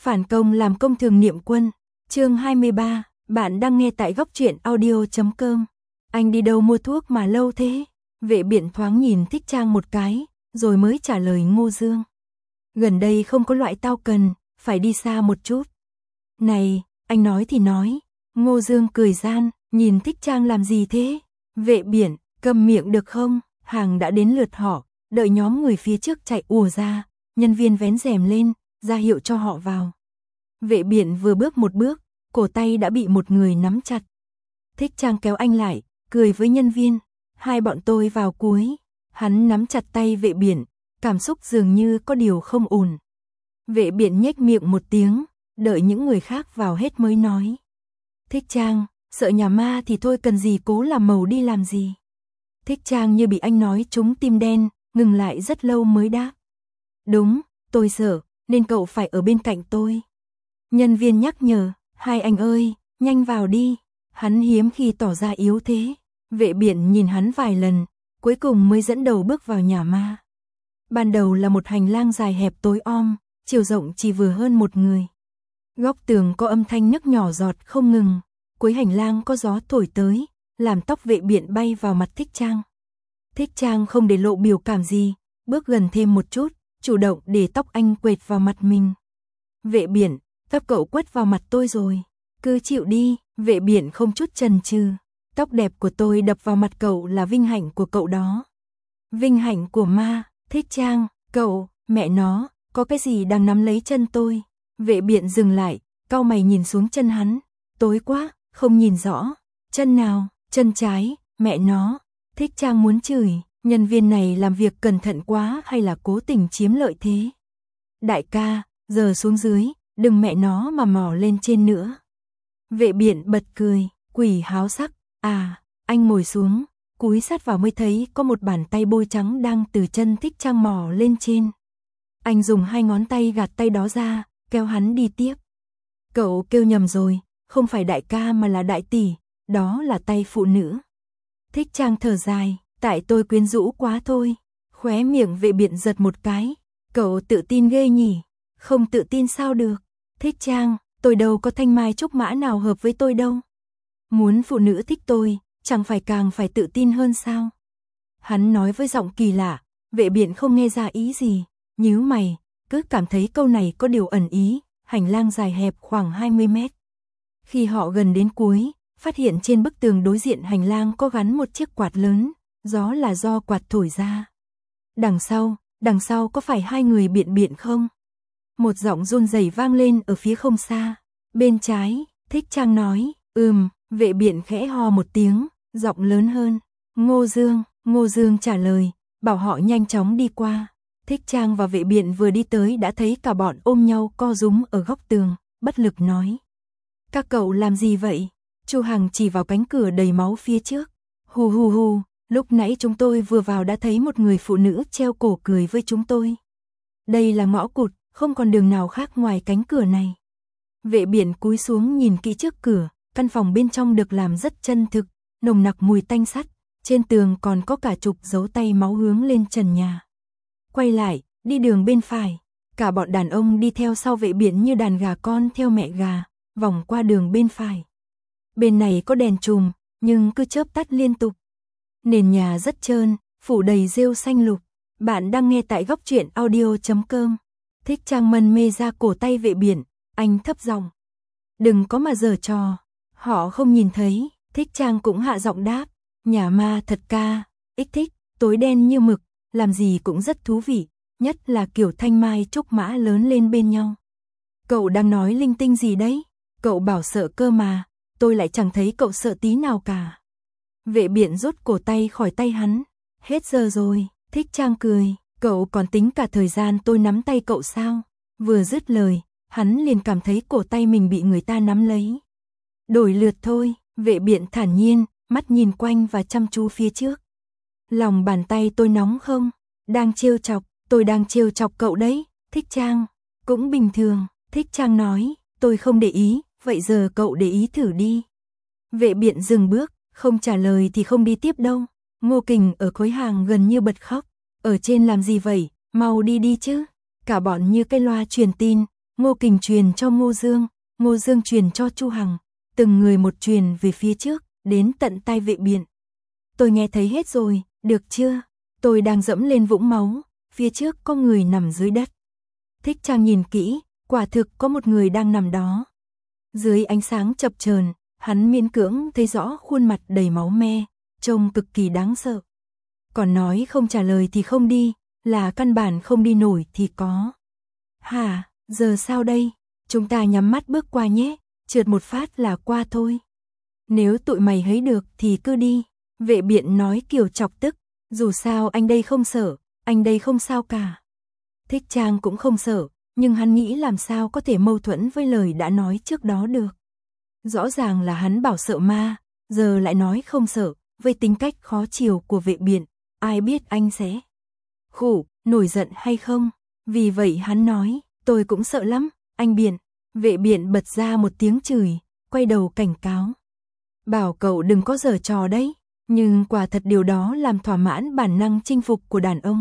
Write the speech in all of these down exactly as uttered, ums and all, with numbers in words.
Phản công làm công thường niệm quân. Chương hai mươi ba, bạn đang nghe tại góc truyện audio chấm com. Anh đi đâu mua thuốc mà lâu thế? Vệ Biện thoáng nhìn Thích Trang một cái, rồi mới trả lời Ngô Dương. Gần đây không có loại tao cần, phải đi xa một chút. Này, anh nói thì nói. Ngô Dương cười gian, nhìn Thích Trang làm gì thế? Vệ Biện, câm miệng được không? Hàng đã đến lượt họ, đợi nhóm người phía trước chạy ùa ra, nhân viên vén rèm lên, ra hiệu cho họ vào. Vệ Biện vừa bước một bước, cổ tay đã bị một người nắm chặt. Thích Trang kéo anh lại, cười với nhân viên, hai bọn tôi vào cuối. Hắn nắm chặt tay Vệ Biện, cảm xúc dường như có điều không ổn. Vệ Biện nhếch miệng một tiếng, đợi những người khác vào hết mới nói. Thích Trang, sợ nhà ma thì thôi, cần gì cố làm màu đi làm gì. Thích Trang như bị anh nói trúng tim đen, ngừng lại rất lâu mới đáp. Đúng, tôi sợ, nên cậu phải ở bên cạnh tôi. Nhân viên nhắc nhở, hai anh ơi, nhanh vào đi. Hắn hiếm khi tỏ ra yếu thế. Vệ Biện nhìn hắn vài lần, cuối cùng mới dẫn đầu bước vào nhà ma. Ban đầu là một hành lang dài hẹp tối om, chiều rộng chỉ vừa hơn một người. Góc tường có âm thanh nấc nhỏ giọt không ngừng, cuối hành lang có gió thổi tới, làm tóc Vệ Biện bay vào mặt Thích Trang. Thích Trang không để lộ biểu cảm gì, bước gần thêm một chút, chủ động để tóc anh quệt vào mặt mình. Vệ Biện, tóc cậu quất vào mặt tôi rồi, cứ chịu đi. Vệ Biện không chút chần chừ, tóc đẹp của tôi đập vào mặt cậu là vinh hạnh của cậu đó. Vinh hạnh của ma? Thích Trang, cậu, mẹ nó, có cái gì đang nắm lấy chân tôi? Vệ Biện dừng lại, cau mày nhìn xuống chân hắn, tối quá, không nhìn rõ. Chân nào? Chân trái, mẹ nó. Thích Trang muốn chửi, nhân viên này làm việc cẩn thận quá hay là cố tình chiếm lợi thế? Đại ca, giờ xuống dưới, đừng mẹ nó mà mò lên trên nữa. Vệ Biện bật cười, quỷ háo sắc. À, anh ngồi xuống, cúi sát vào mới thấy có một bàn tay bôi trắng đang từ chân Thích Trang mò lên trên. Anh dùng hai ngón tay gạt tay đó ra, kéo hắn đi tiếp. Cậu kêu nhầm rồi, không phải đại ca mà là đại tỷ, đó là tay phụ nữ. Thích Trang thở dài, tại tôi quyến rũ quá thôi. Khóe miệng Vệ Biện giật một cái, cậu tự tin ghê nhỉ? Không tự tin sao được? Thích Trang, tôi đâu có thanh mai trúc mã nào hợp với tôi đâu. Muốn phụ nữ thích tôi, chẳng phải càng phải tự tin hơn sao? Hắn nói với giọng kỳ lạ, Vệ Biện không nghe ra ý gì, nhíu mày, cứ cảm thấy câu này có điều ẩn ý. Hành lang dài hẹp khoảng hai mươi mét. Khi họ gần đến cuối, phát hiện trên bức tường đối diện hành lang có gắn một chiếc quạt lớn, gió là do quạt thổi ra. Đằng sau, đằng sau có phải hai người Biện Biện không? Một giọng run rẩy vang lên ở phía không xa. Bên trái, Thích Trang nói, ừm. Vệ Biện khẽ ho một tiếng, giọng lớn hơn. Ngô Dương, Ngô Dương trả lời, bảo họ nhanh chóng đi qua. Thích Trang và Vệ Biện vừa đi tới đã thấy cả bọn ôm nhau co rúm ở góc tường, bất lực nói. Các cậu làm gì vậy? Chu Hằng chỉ vào cánh cửa đầy máu phía trước. Hù hù hù, lúc nãy chúng tôi vừa vào đã thấy một người phụ nữ treo cổ cười với chúng tôi. Đây là ngõ cụt, không còn đường nào khác ngoài cánh cửa này. Vệ Biện cúi xuống nhìn kỹ trước cửa, căn phòng bên trong được làm rất chân thực, nồng nặc mùi tanh sắt, trên tường còn có cả chục dấu tay máu hướng lên trần nhà. Quay lại, đi đường bên phải, cả bọn đàn ông đi theo sau Vệ Biện như đàn gà con theo mẹ gà, vòng qua đường bên phải. Bên này có đèn chùm, nhưng cứ chớp tắt liên tục. Nền nhà rất trơn, phủ đầy rêu xanh lục. Bạn đang nghe tại góc truyện audio chấm com. Thích Trang mân mê ra cổ tay Vệ Biện, anh thấp giọng. Đừng có mà giở trò, họ không nhìn thấy. Thích Trang cũng hạ giọng đáp, nhà ma thật ca, ích thích, tối đen như mực, làm gì cũng rất thú vị, nhất là kiểu thanh mai trúc mã lớn lên bên nhau. Cậu đang nói linh tinh gì đấy? Cậu bảo sợ cơ mà, tôi lại chẳng thấy cậu sợ tí nào cả. Vệ Biện rút cổ tay khỏi tay hắn. Hết giờ rồi. Thích Trang cười, cậu còn tính cả thời gian tôi nắm tay cậu sao? Vừa dứt lời, hắn liền cảm thấy cổ tay mình bị người ta nắm lấy. Đổi lượt thôi. Vệ Biện thản nhiên, mắt nhìn quanh và chăm chú phía trước. Lòng bàn tay tôi nóng không? Đang trêu chọc, tôi đang trêu chọc cậu đấy. Thích Trang, cũng bình thường. Thích Trang nói, tôi không để ý, vậy giờ cậu để ý thử đi. Vệ Biện dừng bước, không trả lời thì không đi tiếp đâu. Ngô Kình ở khối hàng gần như bật khóc. Ở trên làm gì vậy, mau đi đi chứ. Cả bọn như cái loa truyền tin, Ngô Kình truyền cho Ngô Dương, Ngô Dương truyền cho Chu Hằng, từng người một truyền về phía trước, đến tận tai Vệ Biện. Tôi nghe thấy hết rồi, được chưa? Tôi đang dẫm lên vũng máu, phía trước có người nằm dưới đất. Thích Trang nhìn kỹ, quả thực có một người đang nằm đó. Dưới ánh sáng chập chờn, hắn miễn cưỡng thấy rõ khuôn mặt đầy máu me, trông cực kỳ đáng sợ. Còn nói không trả lời thì không đi, là căn bản không đi nổi thì có. Hả, giờ sao đây? Chúng ta nhắm mắt bước qua nhé, trượt một phát là qua thôi. Nếu tụi mày thấy được thì cứ đi. Vệ Biện nói kiểu chọc tức, dù sao anh đây không sợ, anh đây không sao cả. Thích Trang cũng không sợ, nhưng hắn nghĩ làm sao có thể mâu thuẫn với lời đã nói trước đó được. Rõ ràng là hắn bảo sợ ma, giờ lại nói không sợ, với tính cách khó chiều của Vệ Biện, ai biết anh sẽ khủ, nổi giận hay không. Vì vậy hắn nói, tôi cũng sợ lắm, anh Biện. Vệ Biện bật ra một tiếng chửi, quay đầu cảnh cáo. Bảo cậu đừng có giở trò đấy, nhưng quả thật điều đó làm thỏa mãn bản năng chinh phục của đàn ông.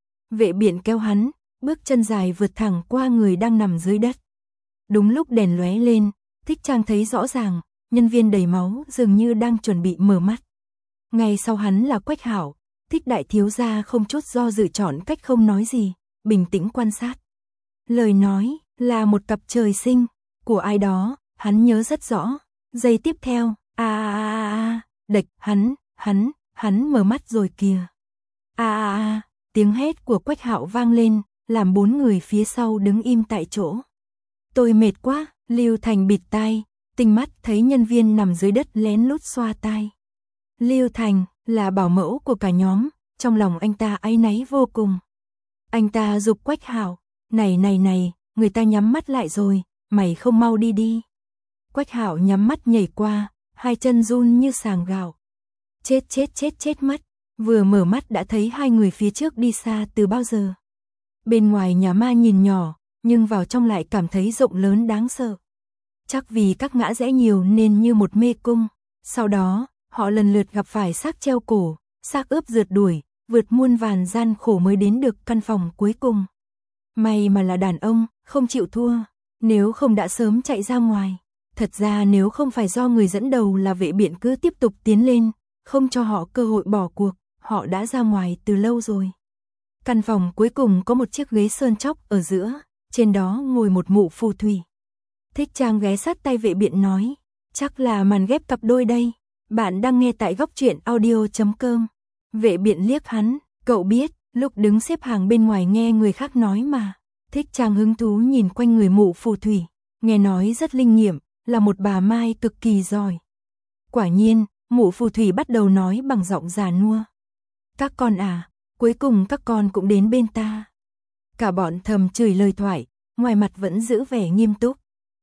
Vệ Biện kéo hắn, bước chân dài vượt thẳng qua người đang nằm dưới đất. Đúng lúc đèn lóe lên, Thích Trang thấy rõ ràng, nhân viên đầy máu dường như đang chuẩn bị mở mắt. Ngay sau hắn là Quách Hảo, Thích đại thiếu gia không chút do dự chọn cách không nói gì, bình tĩnh quan sát. Lời nói là một cặp trời sinh của ai đó, hắn nhớ rất rõ. Giây tiếp theo, a a a a, địch, hắn, hắn, hắn mở mắt rồi kìa. A a a, tiếng hét của Quách Hạo vang lên, làm bốn người phía sau đứng im tại chỗ. Tôi mệt quá, Lưu Thành bịt tai, tinh mắt thấy nhân viên nằm dưới đất lén lút xoa tai. Lưu Thành là bảo mẫu của cả nhóm, trong lòng anh ta áy náy vô cùng. Anh ta giục Quách Hạo, này này này, người ta nhắm mắt lại rồi, mày không mau đi đi. Quách Hạo nhắm mắt nhảy qua, hai chân run như sàng gạo. Chết chết chết chết mất, vừa mở mắt đã thấy hai người phía trước đi xa từ bao giờ. Bên ngoài nhà ma nhìn nhỏ, nhưng vào trong lại cảm thấy rộng lớn đáng sợ. Chắc vì các ngã rẽ nhiều nên như một mê cung. Sau đó, họ lần lượt gặp phải xác treo cổ, xác ướp rượt đuổi, vượt muôn vàn gian khổ mới đến được căn phòng cuối cùng. May mà là đàn ông, không chịu thua, nếu không đã sớm chạy ra ngoài. Thật ra nếu không phải do người dẫn đầu là Vệ Biện cứ tiếp tục tiến lên, không cho họ cơ hội bỏ cuộc, họ đã ra ngoài từ lâu rồi. Căn phòng cuối cùng có một chiếc ghế sơn chóc ở giữa, trên đó ngồi một mụ phù thủy. Thích Trang ghé sát tay Vệ Biện nói, chắc là màn ghép cặp đôi đây. Bạn đang nghe tại góc truyện audio chấm com. Vệ Biện liếc hắn, cậu biết, lúc đứng xếp hàng bên ngoài nghe người khác nói mà. Thích Trang hứng thú nhìn quanh người mụ phù thủy, nghe nói rất linh nghiệm, là một bà mai cực kỳ giỏi. Quả nhiên, mụ phù thủy bắt đầu nói bằng giọng già nua. Các con à, cuối cùng các con cũng đến bên ta. Cả bọn thầm chửi lời thoại, ngoài mặt vẫn giữ vẻ nghiêm túc.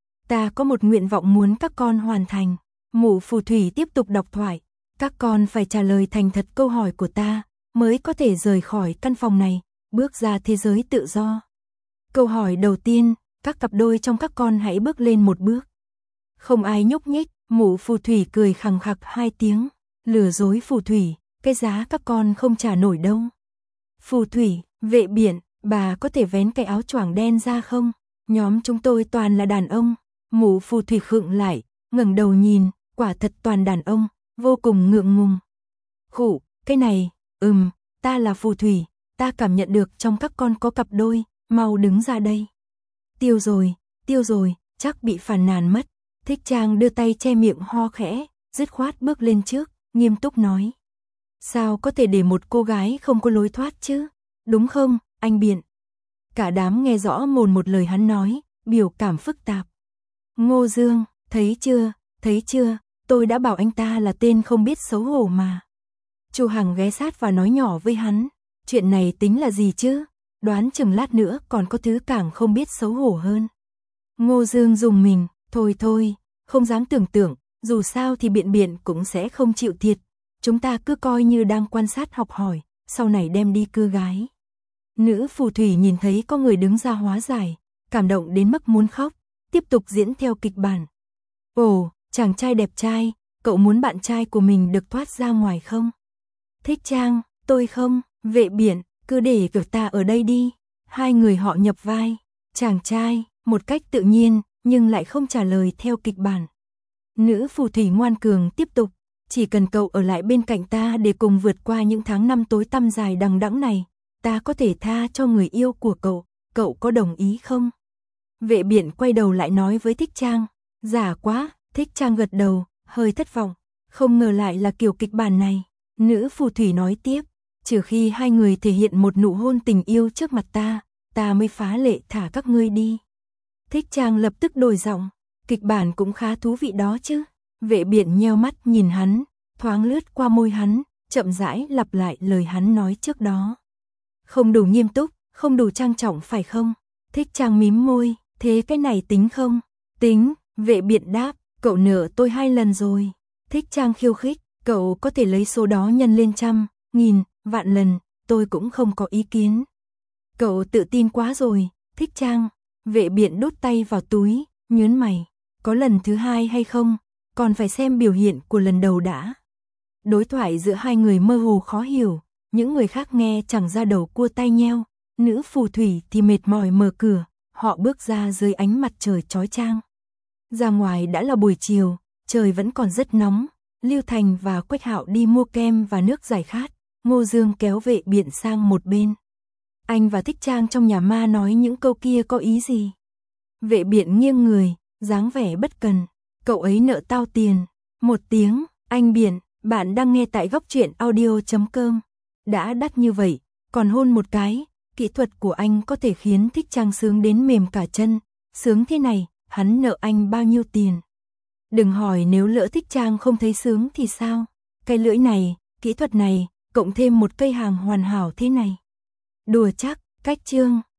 Ta có một nguyện vọng muốn các con hoàn thành. Mụ phù thủy tiếp tục đọc thoại. Các con phải trả lời thành thật câu hỏi của ta, mới có thể rời khỏi căn phòng này, bước ra thế giới tự do. Câu hỏi đầu tiên, các cặp đôi trong các con hãy bước lên một bước. Không ai nhúc nhích, mụ phù thủy cười khằng khặc hai tiếng. Lừa dối phù thủy, cái giá các con không trả nổi đâu. Phù thủy, Vệ Biện, bà có thể vén cái áo choàng đen ra không? Nhóm chúng tôi toàn là đàn ông. Mụ phù thủy khựng lại, ngẩng đầu nhìn, quả thật toàn đàn ông, vô cùng ngượng ngùng. Khụ, cái này, ừm, ta là phù thủy, ta cảm nhận được trong các con có cặp đôi, mau đứng ra đây. Tiêu rồi, tiêu rồi, chắc bị phàn nàn mất. Thích Trang đưa tay che miệng ho khẽ, dứt khoát bước lên trước, nghiêm túc nói. Sao có thể để một cô gái không có lối thoát chứ? Đúng không, anh Biện? Cả đám nghe rõ mồn một lời hắn nói, biểu cảm phức tạp. Ngô Dương, thấy chưa, thấy chưa, tôi đã bảo anh ta là tên không biết xấu hổ mà. Chu Hằng ghé sát và nói nhỏ với hắn, chuyện này tính là gì chứ? Đoán chừng lát nữa còn có thứ càng không biết xấu hổ hơn. Ngô Dương dùng mình, thôi thôi, không dám tưởng tượng, dù sao thì Biện Biện cũng sẽ không chịu thiệt. Chúng ta cứ coi như đang quan sát học hỏi, sau này đem đi cưa gái. Nữ phù thủy nhìn thấy có người đứng ra hóa giải, cảm động đến mức muốn khóc, tiếp tục diễn theo kịch bản. Ồ, chàng trai đẹp trai, cậu muốn bạn trai của mình được thoát ra ngoài không? Thích Trang, tôi không, Vệ Biện, cứ để cậu ta ở đây đi. Hai người họ nhập vai, chàng trai, một cách tự nhiên, nhưng lại không trả lời theo kịch bản. Nữ phù thủy ngoan cường tiếp tục, chỉ cần cậu ở lại bên cạnh ta để cùng vượt qua những tháng năm tối tăm dài đằng đẵng này, ta có thể tha cho người yêu của cậu, cậu có đồng ý không? Vệ Biện quay đầu lại nói với Thích Trang, giả quá. Thích Trang gật đầu, hơi thất vọng, không ngờ lại là kiểu kịch bản này. Nữ phù thủy nói tiếp, trừ khi hai người thể hiện một nụ hôn tình yêu trước mặt ta, ta mới phá lệ thả các ngươi đi. Thích Trang lập tức đổi giọng, kịch bản cũng khá thú vị đó chứ. Vệ Biện nheo mắt nhìn hắn, thoáng lướt qua môi hắn, chậm rãi lặp lại lời hắn nói trước đó. Không đủ nghiêm túc, không đủ trang trọng phải không? Thích Trang mím môi, thế cái này tính không? Tính, Vệ Biện đáp, cậu nợ tôi hai lần rồi. Thích Trang khiêu khích, cậu có thể lấy số đó nhân lên trăm, nghìn, vạn lần, tôi cũng không có ý kiến. Cậu tự tin quá rồi, Thích Trang. Vệ Biện đút tay vào túi, nhớn mày, có lần thứ hai hay không, còn phải xem biểu hiện của lần đầu đã. Đối thoại giữa hai người mơ hồ khó hiểu, những người khác nghe chẳng ra đầu cua tai nheo. Nữ phù thủy thì mệt mỏi mở cửa, họ bước ra dưới ánh mặt trời chói chang. Ra ngoài đã là buổi chiều, trời vẫn còn rất nóng. Lưu Thành và Quách Hạo đi mua kem và nước giải khát, Ngô Dương kéo Vệ Biện sang một bên. Anh và Thích Trang trong nhà ma nói những câu kia có ý gì? Vệ Biện nghiêng người, dáng vẻ bất cần. Cậu ấy nợ tao tiền. Một tiếng, anh Biện, bạn đang nghe tại góc truyện audio chấm com. Đã đắt như vậy, còn hôn một cái, kỹ thuật của anh có thể khiến Thích Trang sướng đến mềm cả chân. Sướng thế này, hắn nợ anh bao nhiêu tiền? Đừng hỏi nếu lỡ Thích Trang không thấy sướng thì sao? Cái lưỡi này, kỹ thuật này, cộng thêm một cây hàng hoàn hảo thế này. Đùa chắc, cách chương.